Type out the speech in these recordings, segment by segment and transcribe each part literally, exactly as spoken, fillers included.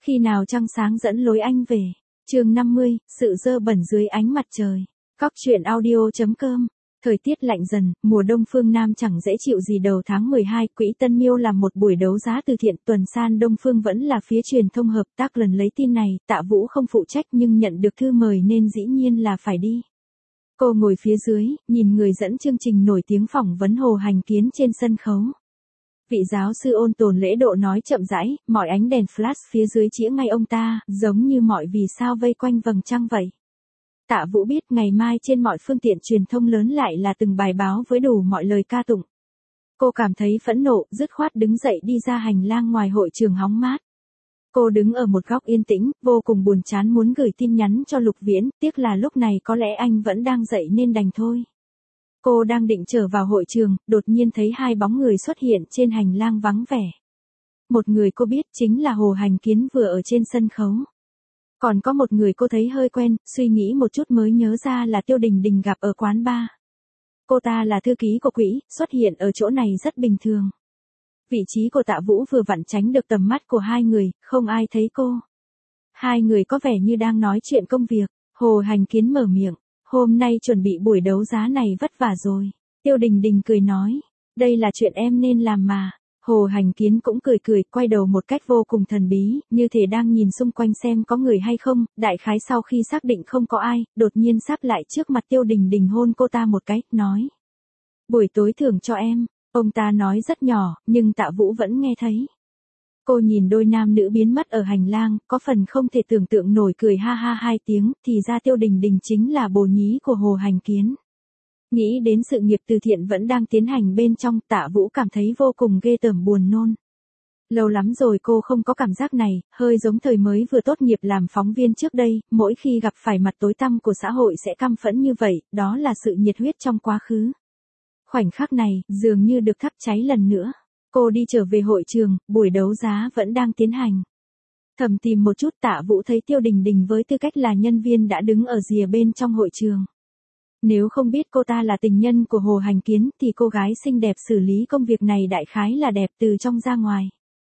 Khi nào trăng sáng dẫn lối anh về. Chương năm mươi, sự dơ bẩn dưới ánh mặt trời. Cóc truyện audio chấm com. Thời tiết lạnh dần, mùa đông phương Nam chẳng dễ chịu gì. Đầu tháng mười hai, Quỹ Tân Miêu làm một buổi đấu giá từ thiện. Tuần san Đông Phương vẫn là phía truyền thông hợp tác lần lấy tin này. Tạ Vũ không phụ trách nhưng nhận được thư mời nên dĩ nhiên là phải đi. Cô ngồi phía dưới, nhìn người dẫn chương trình nổi tiếng phỏng vấn Hồ Hành Kiến trên sân khấu. Vị giáo sư ôn tồn lễ độ nói chậm rãi, mọi ánh đèn flash phía dưới chĩa ngay ông ta, giống như mọi vì sao vây quanh vầng trăng vậy. Tạ Vũ biết ngày mai trên mọi phương tiện truyền thông lớn lại là từng bài báo với đủ mọi lời ca tụng. Cô cảm thấy phẫn nộ, dứt khoát đứng dậy đi ra hành lang ngoài hội trường hóng mát. Cô đứng ở một góc yên tĩnh, vô cùng buồn chán muốn gửi tin nhắn cho Lục Viễn, tiếc là lúc này có lẽ anh vẫn đang dậy nên đành thôi. Cô đang định trở vào hội trường, đột nhiên thấy hai bóng người xuất hiện trên hành lang vắng vẻ. Một người cô biết chính là Hồ Hành Kiến vừa ở trên sân khấu. Còn có một người cô thấy hơi quen, suy nghĩ một chút mới nhớ ra là Tiêu Đình Đình gặp ở quán bar. Cô ta là thư ký của quỹ, xuất hiện ở chỗ này rất bình thường. Vị trí của Tạ Vũ vừa vặn tránh được tầm mắt của hai người, không ai thấy cô. Hai người có vẻ như đang nói chuyện công việc. Hồ Hành Kiến mở miệng. Hôm nay chuẩn bị buổi đấu giá này vất vả rồi. Tiêu Đình Đình cười nói. Đây là chuyện em nên làm mà. Hồ Hành Kiến cũng cười cười, quay đầu một cách vô cùng thần bí, như thể đang nhìn xung quanh xem có người hay không. Đại khái sau khi xác định không có ai, đột nhiên sắp lại trước mặt Tiêu Đình Đình hôn cô ta một cái, nói. Buổi tối thưởng cho em. Ông ta nói rất nhỏ, nhưng Tạ Vũ vẫn nghe thấy. Cô nhìn đôi nam nữ biến mất ở hành lang, có phần không thể tưởng tượng nổi, cười ha ha hai tiếng, thì ra Tiêu Đình Đình chính là bồ nhí của Hồ Hành Kiến. Nghĩ đến sự nghiệp từ thiện vẫn đang tiến hành bên trong, Tạ Vũ cảm thấy vô cùng ghê tởm buồn nôn. Lâu lắm rồi cô không có cảm giác này, hơi giống thời mới vừa tốt nghiệp làm phóng viên trước đây, mỗi khi gặp phải mặt tối tăm của xã hội sẽ căm phẫn như vậy, đó là sự nhiệt huyết trong quá khứ. Khoảnh khắc này, dường như được thắp cháy lần nữa. Cô đi trở về hội trường, buổi đấu giá vẫn đang tiến hành. Thầm tìm một chút, Tạ Vũ thấy Tiêu Đình Đình với tư cách là nhân viên đã đứng ở rìa bên trong hội trường. Nếu không biết cô ta là tình nhân của Hồ Hành Kiến thì cô gái xinh đẹp xử lý công việc này đại khái là đẹp từ trong ra ngoài.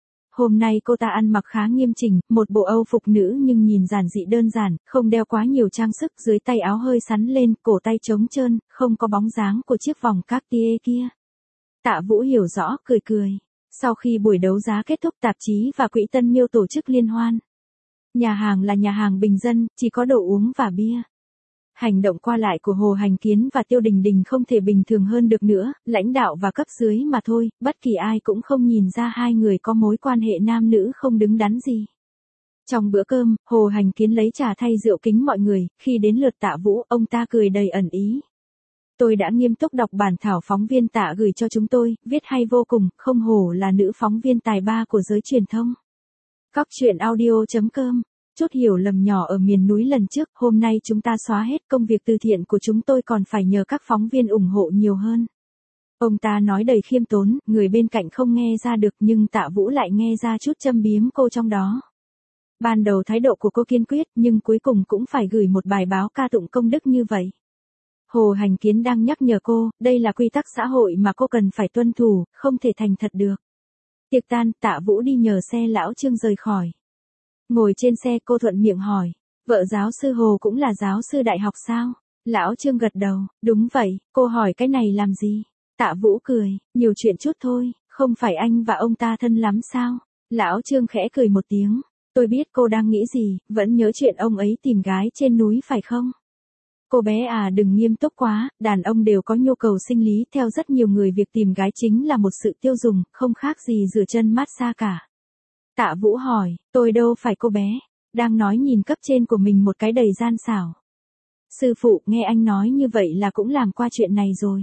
Hôm nay cô ta ăn mặc khá nghiêm chỉnh, một bộ âu phục nữ nhưng nhìn giản dị đơn giản, không đeo quá nhiều trang sức, dưới tay áo hơi sắn lên, cổ tay trống trơn, không có bóng dáng của chiếc vòng Cartier kia. Tạ Vũ hiểu rõ, cười cười. Sau khi buổi đấu giá kết thúc, tạp chí và Quỹ Tân Miêu tổ chức liên hoan. Nhà hàng là nhà hàng bình dân, chỉ có đồ uống và bia. Hành động qua lại của Hồ Hành Kiến và Tiêu Đình Đình không thể bình thường hơn được nữa, lãnh đạo và cấp dưới mà thôi, bất kỳ ai cũng không nhìn ra hai người có mối quan hệ nam nữ không đứng đắn gì. Trong bữa cơm, Hồ Hành Kiến lấy trà thay rượu kính mọi người, khi đến lượt Tạ Vũ, ông ta cười đầy ẩn ý. Tôi đã nghiêm túc đọc bản thảo phóng viên Tạ gửi cho chúng tôi, viết hay vô cùng, không hổ là nữ phóng viên tài ba của giới truyền thông. Cóc truyện audio chấm com. Chút hiểu lầm nhỏ ở miền núi lần trước, hôm nay chúng ta xóa hết, công việc từ thiện của chúng tôi còn phải nhờ các phóng viên ủng hộ nhiều hơn. Ông ta nói đầy khiêm tốn, người bên cạnh không nghe ra được nhưng Tạ Vũ lại nghe ra chút châm biếm cô trong đó. Ban đầu thái độ của cô kiên quyết nhưng cuối cùng cũng phải gửi một bài báo ca tụng công đức như vậy. Hồ Hành Kiến đang nhắc nhở cô, đây là quy tắc xã hội mà cô cần phải tuân thủ, không thể thành thật được. Tiệc tan, Tạ Vũ đi nhờ xe lão Trương rời khỏi. Ngồi trên xe cô thuận miệng hỏi, vợ giáo sư Hồ cũng là giáo sư đại học sao? Lão Trương gật đầu, đúng vậy, cô hỏi cái này làm gì? Tạ Vũ cười, nhiều chuyện chút thôi, không phải anh và ông ta thân lắm sao? Lão Trương khẽ cười một tiếng, tôi biết cô đang nghĩ gì, vẫn nhớ chuyện ông ấy tìm gái trên núi phải không? Cô bé à, đừng nghiêm túc quá, đàn ông đều có nhu cầu sinh lý, theo rất nhiều người việc tìm gái chính là một sự tiêu dùng, không khác gì rửa chân massage cả. Tạ Vũ hỏi, tôi đâu phải cô bé, đang nói nhìn cấp trên của mình một cái đầy gian xảo. Sư phụ, nghe anh nói như vậy là cũng làm qua chuyện này rồi.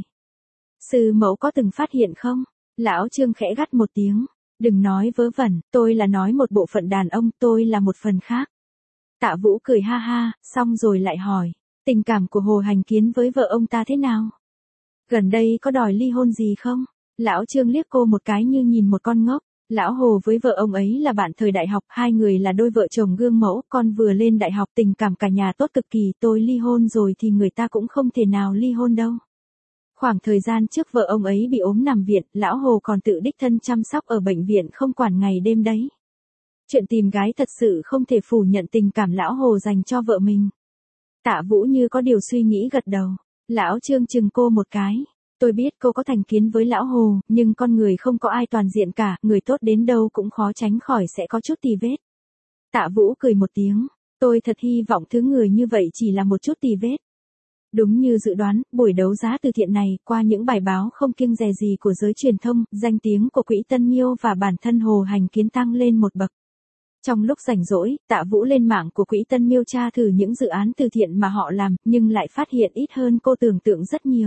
Sư mẫu có từng phát hiện không? Lão Trương khẽ gắt một tiếng, đừng nói vớ vẩn, tôi là nói một bộ phận đàn ông, tôi là một phần khác. Tạ Vũ cười ha ha, xong rồi lại hỏi, tình cảm của Hồ Hành Kiến với vợ ông ta thế nào? Gần đây có đòi ly hôn gì không? Lão Trương liếc cô một cái như nhìn một con ngốc. Lão Hồ với vợ ông ấy là bạn thời đại học, hai người là đôi vợ chồng gương mẫu, con vừa lên đại học, tình cảm cả nhà tốt cực kỳ, tôi ly hôn rồi thì người ta cũng không thể nào ly hôn đâu. Khoảng thời gian trước vợ ông ấy bị ốm nằm viện, lão Hồ còn tự đích thân chăm sóc ở bệnh viện không quản ngày đêm đấy. Chuyện tìm gái thật sự không thể phủ nhận tình cảm lão Hồ dành cho vợ mình. Tạ Vũ như có điều suy nghĩ gật đầu. Lão Trương chừng cô một cái. Tôi biết cô có thành kiến với lão Hồ, nhưng con người không có ai toàn diện cả, người tốt đến đâu cũng khó tránh khỏi sẽ có chút tì vết. Tạ Vũ cười một tiếng. Tôi thật hy vọng thứ người như vậy chỉ là một chút tì vết. Đúng như dự đoán, buổi đấu giá từ thiện này, qua những bài báo không kiêng dè gì của giới truyền thông, danh tiếng của Quỹ Tân Miêu và bản thân Hồ Hành Kiến tăng lên một bậc. Trong lúc rảnh rỗi, Tạ Vũ lên mạng của Quỹ Tân Miêu tra thử những dự án từ thiện mà họ làm, nhưng lại phát hiện ít hơn cô tưởng tượng rất nhiều.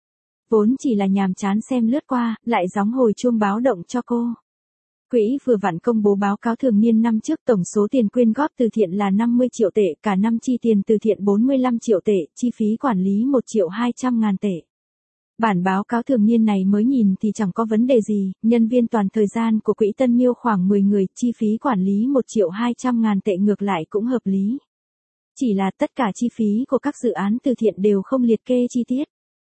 Vốn chỉ là nhàm chán xem lướt qua, lại gióng hồi chuông báo động cho cô. Quỹ vừa vặn công bố báo cáo thường niên năm trước, tổng số tiền quyên góp từ thiện là năm mươi triệu tệ, cả năm chi tiền từ thiện bốn mươi lăm triệu tệ, chi phí quản lý một triệu hai trăm ngàn tệ. Bản báo cáo thường niên này mới nhìn thì chẳng có vấn đề gì, nhân viên toàn thời gian của Quỹ Tân Miêu khoảng mười người, chi phí quản lý một triệu hai trăm ngàn tệ ngược lại cũng hợp lý. Chỉ là tất cả chi phí của các dự án từ thiện đều không liệt kê chi tiết.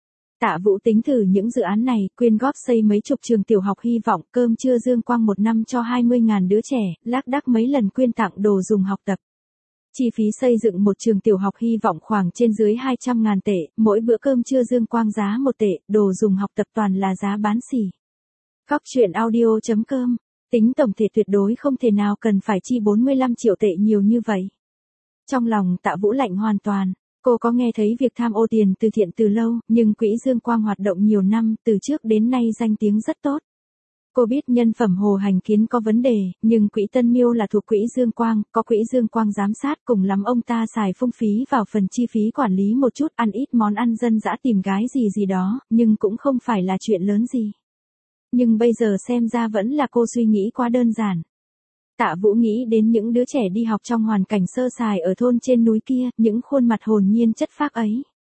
Tạ Vũ tính thử những dự án này, quyên góp xây mấy chục trường tiểu học hy vọng, cơm trưa Dương Quang một năm cho hai mươi ngàn đứa trẻ, lác đác mấy lần quyên tặng đồ dùng học tập. Chi phí xây dựng một trường tiểu học hy vọng khoảng trên dưới hai trăm ngàn tệ, mỗi bữa cơm trưa Dương Quang giá một tệ, đồ dùng học tập toàn là giá bán xỉ. Góc truyện audio chấm com, tính tổng thể tuyệt đối không thể nào cần phải chi bốn mươi lăm triệu tệ nhiều như vậy. Trong lòng Tạ Vũ lạnh hoàn toàn. Cô có nghe thấy việc tham ô tiền từ thiện từ lâu, nhưng Quỹ Dương Quang hoạt động nhiều năm, từ trước đến nay danh tiếng rất tốt. Cô biết nhân phẩm Hồ Hành Kiến có vấn đề, nhưng Quỹ Tân Miêu là thuộc Quỹ Dương Quang, có Quỹ Dương Quang giám sát, cùng lắm ông ta xài phung phí vào phần chi phí quản lý một chút, ăn ít món ăn dân dã tìm gái gì gì đó, nhưng cũng không phải là chuyện lớn gì. Nhưng bây giờ xem ra vẫn là cô suy nghĩ quá đơn giản. Tạ Vũ nghĩ đến những đứa trẻ đi học trong hoàn cảnh sơ sài ở thôn trên núi kia, những khuôn mặt hồn nhiên chất phác ấy.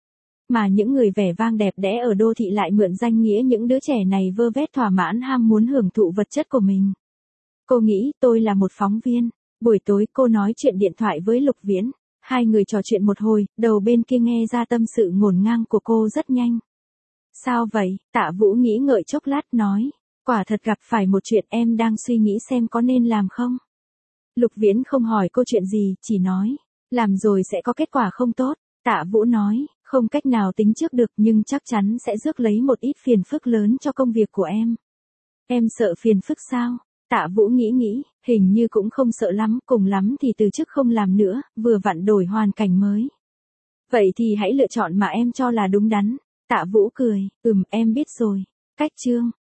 Mà những người vẻ vang đẹp đẽ ở đô thị lại mượn danh nghĩa những đứa trẻ này vơ vét thỏa mãn ham muốn hưởng thụ vật chất của mình. Cô nghĩ tôi là một phóng viên. Buổi tối cô nói chuyện điện thoại với Lục Viễn. Hai người trò chuyện một hồi, đầu bên kia nghe ra tâm sự ngổn ngang của cô rất nhanh. Sao vậy? Tạ Vũ nghĩ ngợi chốc lát nói. Quả thật gặp phải một chuyện em đang suy nghĩ xem có nên làm không? Lục Viễn không hỏi cô chuyện gì, chỉ nói. Làm rồi sẽ có kết quả không tốt. Tạ Vũ nói, không cách nào tính trước được nhưng chắc chắn sẽ rước lấy một ít phiền phức lớn cho công việc của em. Em sợ phiền phức sao? Tạ Vũ nghĩ nghĩ, hình như cũng không sợ lắm, cùng lắm thì từ chức không làm nữa, vừa vặn đổi hoàn cảnh mới. Vậy thì hãy lựa chọn mà em cho là đúng đắn. Tạ Vũ cười, ừm em biết rồi. Cách chương